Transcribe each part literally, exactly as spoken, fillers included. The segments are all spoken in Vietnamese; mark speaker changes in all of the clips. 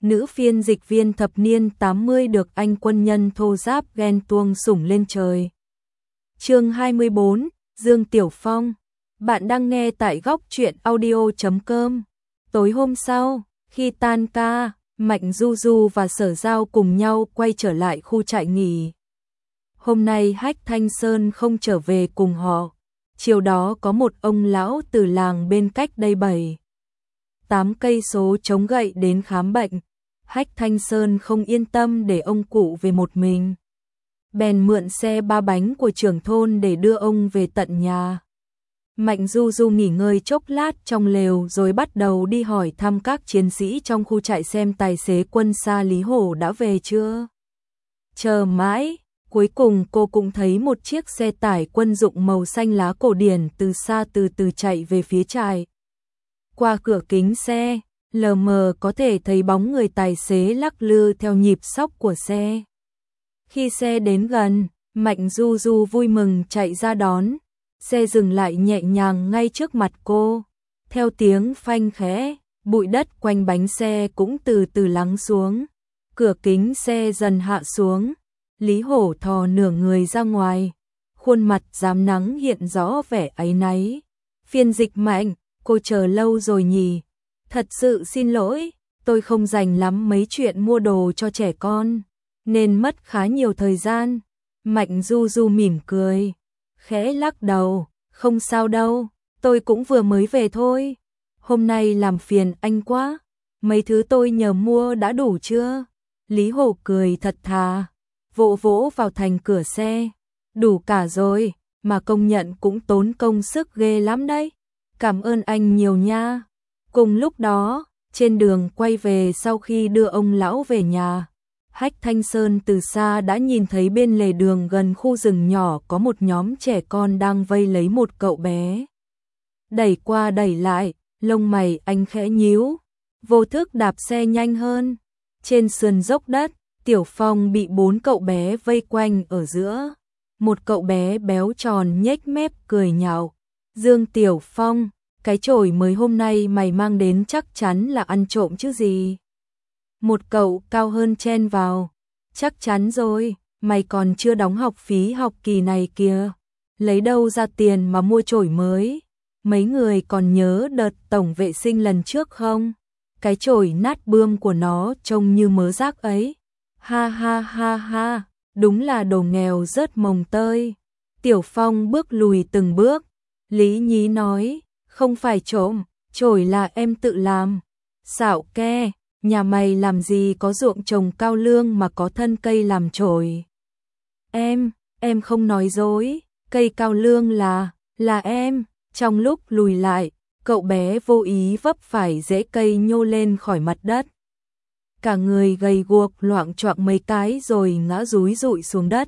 Speaker 1: nữ phiên dịch viên thập niên tám mươi được anh quân nhân thô giáp ghen tuông sủng lên trời. Chương hai mươi bốn, Dương Tiểu Phong. Bạn đang nghe tại góc truyện audio chấm com. Tối hôm sau, khi tan ca, Mạnh Du Du và Sở Giao cùng nhau quay trở lại khu trại nghỉ. Hôm nay Hách Thanh Sơn không trở về cùng họ. Chiều đó có một ông lão từ làng bên cách đây bảy, tám cây số chống gậy đến khám bệnh. Hách Thanh Sơn không yên tâm để ông cụ về một mình, bèn mượn xe ba bánh của trưởng thôn để đưa ông về tận nhà. Mạnh Du Du nghỉ ngơi chốc lát trong lều rồi bắt đầu đi hỏi thăm các chiến sĩ trong khu trại xem tài xế quân xa Lý Hổ đã về chưa. Chờ mãi, cuối cùng cô cũng thấy một chiếc xe tải quân dụng màu xanh lá cổ điển từ xa từ từ chạy về phía trại. Qua cửa kính xe, lờ mờ có thể thấy bóng người tài xế lắc lư theo nhịp xóc của xe. Khi xe đến gần, Mạnh Du Du vui mừng chạy ra đón. Xe dừng lại nhẹ nhàng ngay trước mặt cô. Theo tiếng phanh khẽ, bụi đất quanh bánh xe cũng từ từ lắng xuống. Cửa kính xe dần hạ xuống. Lý Hổ thò nửa người ra ngoài. Khuôn mặt rám nắng hiện rõ vẻ áy náy. Phiên dịch Mạnh, cô chờ lâu rồi nhỉ? Thật sự xin lỗi, tôi không rành lắm mấy chuyện mua đồ cho trẻ con, nên mất khá nhiều thời gian. Mạnh Du Du mỉm cười, khẽ lắc đầu, không sao đâu, tôi cũng vừa mới về thôi. Hôm nay làm phiền anh quá, mấy thứ tôi nhờ mua đã đủ chưa? Lý Hổ cười thật thà, vỗ vỗ vào thành cửa xe. Đủ cả rồi, mà công nhận cũng tốn công sức ghê lắm đấy. Cảm ơn anh nhiều nha. Cùng lúc đó, trên đường quay về sau khi đưa ông lão về nhà, Hách Thanh Sơn từ xa đã nhìn thấy bên lề đường gần khu rừng nhỏ có một nhóm trẻ con đang vây lấy một cậu bé. Đẩy qua đẩy lại, lông mày anh khẽ nhíu, vô thức đạp xe nhanh hơn. Trên sườn dốc đất, Tiểu Phong bị bốn cậu bé vây quanh ở giữa. Một cậu bé béo tròn nhếch mép cười nhạo. Dương Tiểu Phong, cái chổi mới hôm nay mày mang đến chắc chắn là ăn trộm chứ gì. Một cậu cao hơn chen vào. Chắc chắn rồi, mày còn chưa đóng học phí học kỳ này kìa. Lấy đâu ra tiền mà mua chổi mới? Mấy người còn nhớ đợt tổng vệ sinh lần trước không? Cái chổi nát bươm của nó trông như mớ rác ấy. Ha ha ha ha, đúng là đồ nghèo rớt mồng tơi. Tiểu Phong bước lùi từng bước. Lý Nhí nói, không phải trộm, chổi là em tự làm. Xạo ke, nhà mày làm gì có ruộng trồng cao lương mà có thân cây làm chổi. Em, em không nói dối, cây cao lương là, là em. Trong lúc lùi lại, cậu bé vô ý vấp phải rễ cây nhô lên khỏi mặt đất. Cả người gầy guộc loạng choạng mấy cái rồi ngã rúi rụi xuống đất.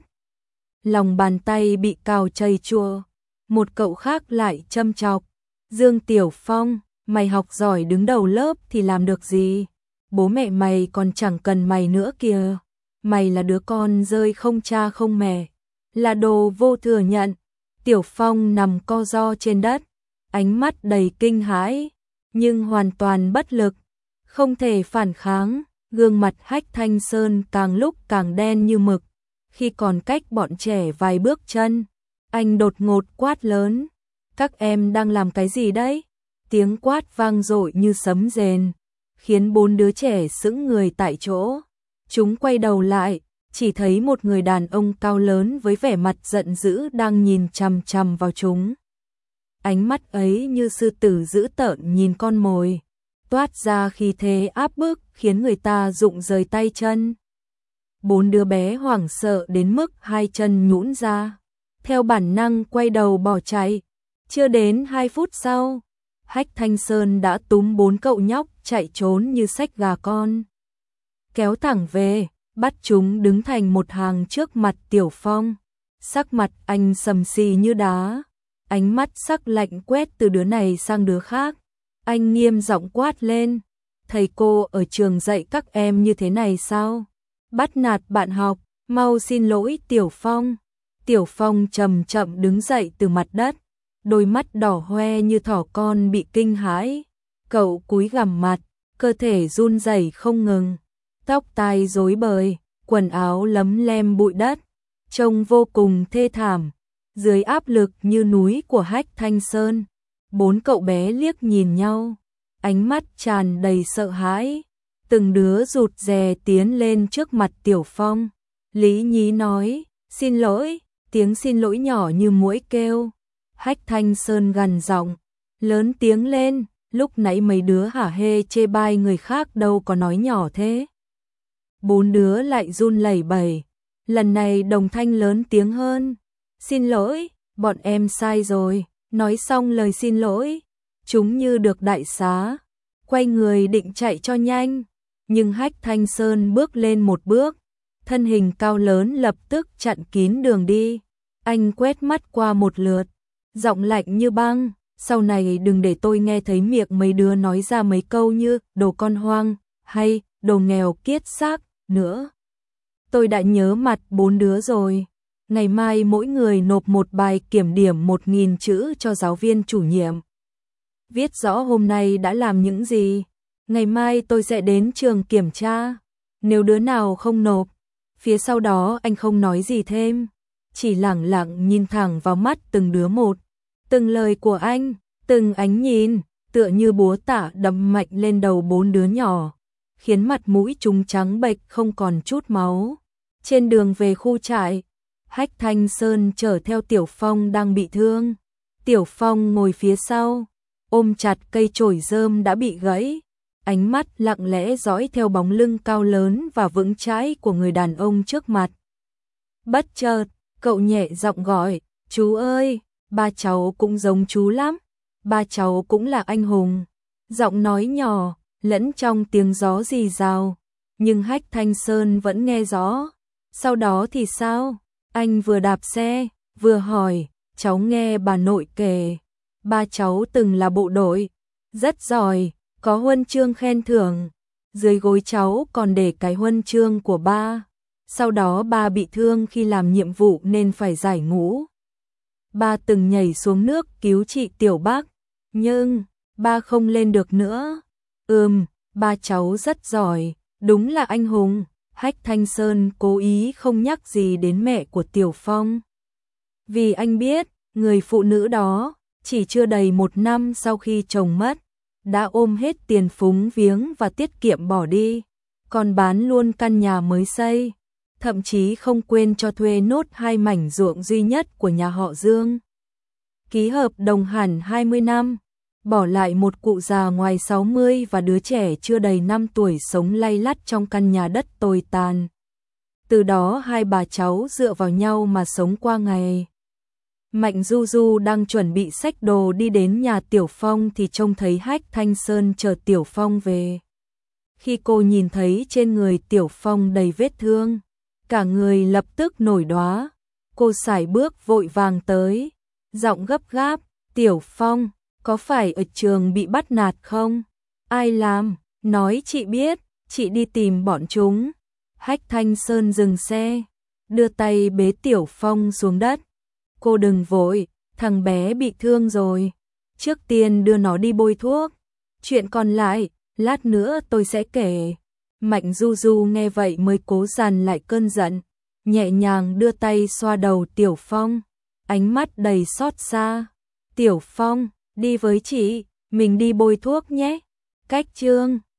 Speaker 1: Lòng bàn tay bị cào chảy chua. Một cậu khác lại châm chọc. Dương Tiểu Phong, mày học giỏi đứng đầu lớp thì làm được gì? Bố mẹ mày còn chẳng cần mày nữa kìa. Mày là đứa con rơi không cha không mẹ. Là đồ vô thừa nhận. Tiểu Phong nằm co ro trên đất. Ánh mắt đầy kinh hãi. Nhưng hoàn toàn bất lực. Không thể phản kháng. Gương mặt Hách Thanh Sơn càng lúc càng đen như mực. Khi còn cách bọn trẻ vài bước chân, anh đột ngột quát lớn. Các em đang làm cái gì đấy? Tiếng quát vang dội như sấm rền, khiến bốn đứa trẻ sững người tại chỗ. Chúng quay đầu lại, chỉ thấy một người đàn ông cao lớn với vẻ mặt giận dữ đang nhìn chằm chằm vào chúng. Ánh mắt ấy như sư tử dữ tợn nhìn con mồi, toát ra khí thế áp bức khiến người ta rụng rời tay chân. Bốn đứa bé hoảng sợ đến mức hai chân nhũn ra, theo bản năng quay đầu bỏ chạy. Chưa đến hai phút sau, Hách Thanh Sơn đã túm bốn cậu nhóc chạy trốn như xách gà con. Kéo thẳng về, bắt chúng đứng thành một hàng trước mặt Tiểu Phong. Sắc mặt anh sầm xì như đá, ánh mắt sắc lạnh quét từ đứa này sang đứa khác. Anh nghiêm giọng quát lên, thầy cô ở trường dạy các em như thế này sao? Bắt nạt bạn học, mau xin lỗi Tiểu Phong. Tiểu Phong chậm chậm đứng dậy từ mặt đất, đôi mắt đỏ hoe như thỏ con bị kinh hãi. Cậu cúi gằm mặt, cơ thể run rẩy không ngừng, tóc tai rối bời, quần áo lấm lem bụi đất, trông vô cùng thê thảm. Dưới áp lực như núi của Hách Thanh Sơn, bốn cậu bé liếc nhìn nhau, ánh mắt tràn đầy sợ hãi, từng đứa rụt rè tiến lên trước mặt Tiểu Phong. Lý Nhí nói, xin lỗi, tiếng xin lỗi nhỏ như muỗi kêu. Hách Thanh Sơn gằn giọng, lớn tiếng lên, lúc nãy mấy đứa hả hê chê bai người khác đâu có nói nhỏ thế. Bốn đứa lại run lẩy bẩy, lần này đồng thanh lớn tiếng hơn, xin lỗi, bọn em sai rồi. Nói xong lời xin lỗi, chúng như được đại xá, quay người định chạy cho nhanh, nhưng Hách Thanh Sơn bước lên một bước, thân hình cao lớn lập tức chặn kín đường đi. Anh quét mắt qua một lượt, giọng lạnh như băng, sau này đừng để tôi nghe thấy miệng mấy đứa nói ra mấy câu như đồ con hoang hay đồ nghèo kiết xác nữa. Tôi đã nhớ mặt bốn đứa rồi. Ngày mai mỗi người nộp một bài kiểm điểm một nghìn chữ cho giáo viên chủ nhiệm. Viết rõ hôm nay đã làm những gì. Ngày mai tôi sẽ đến trường kiểm tra. Nếu đứa nào không nộp, phía sau đó anh không nói gì thêm, chỉ lẳng lặng nhìn thẳng vào mắt từng đứa một. Từng lời của anh, từng ánh nhìn, tựa như búa tạ đâm mạnh lên đầu bốn đứa nhỏ, khiến mặt mũi chúng trắng bệch không còn chút máu. Trên đường về khu trại, Hách Thanh Sơn chở theo Tiểu Phong đang bị thương. Tiểu Phong ngồi phía sau, ôm chặt cây chổi rơm đã bị gãy, ánh mắt lặng lẽ dõi theo bóng lưng cao lớn và vững chãi của người đàn ông trước mặt. Bất chợt, cậu nhẹ giọng gọi, chú ơi, ba cháu cũng giống chú lắm, ba cháu cũng là anh hùng. Giọng nói nhỏ, lẫn trong tiếng gió rì rào, nhưng Hách Thanh Sơn vẫn nghe rõ. Sau đó thì sao? Anh vừa đạp xe, vừa hỏi, cháu nghe bà nội kể, ba cháu từng là bộ đội, rất giỏi, có huân chương khen thưởng, dưới gối cháu còn để cái huân chương của ba. Sau đó ba bị thương khi làm nhiệm vụ nên phải giải ngũ. Ba từng nhảy xuống nước cứu chị Tiểu Bác, nhưng ba không lên được nữa. Ừm, ba cháu rất giỏi, đúng là anh hùng. Hách Thanh Sơn cố ý không nhắc gì đến mẹ của Tiểu Phong, vì anh biết, người phụ nữ đó, chỉ chưa đầy một năm sau khi chồng mất, đã ôm hết tiền phúng viếng và tiết kiệm bỏ đi, còn bán luôn căn nhà mới xây, thậm chí không quên cho thuê nốt hai mảnh ruộng duy nhất của nhà họ Dương. Ký hợp đồng hẳn hai mươi năm, bỏ lại một cụ già ngoài sáu mươi và đứa trẻ chưa đầy năm tuổi sống lay lắt trong căn nhà đất tồi tàn. Từ đó hai bà cháu dựa vào nhau mà sống qua ngày. Mạnh Du Du đang chuẩn bị xách đồ đi đến nhà Tiểu Phong thì trông thấy Hách Thanh Sơn chở Tiểu Phong về. Khi cô nhìn thấy trên người Tiểu Phong đầy vết thương, cả người lập tức nổi đoá. Cô sải bước vội vàng tới, giọng gấp gáp, Tiểu Phong, có phải ở trường bị bắt nạt không? Ai làm? Nói chị biết, chị đi tìm bọn chúng. Hách Thanh Sơn dừng xe, đưa tay bế Tiểu Phong xuống đất. Cô đừng vội, thằng bé bị thương rồi. Trước tiên đưa nó đi bôi thuốc. Chuyện còn lại, lát nữa tôi sẽ kể. Mạnh Du Du nghe vậy mới cố dằn lại cơn giận, nhẹ nhàng đưa tay xoa đầu Tiểu Phong, ánh mắt đầy xót xa. Tiểu Phong, đi với chị, mình đi bôi thuốc nhé. Cách chương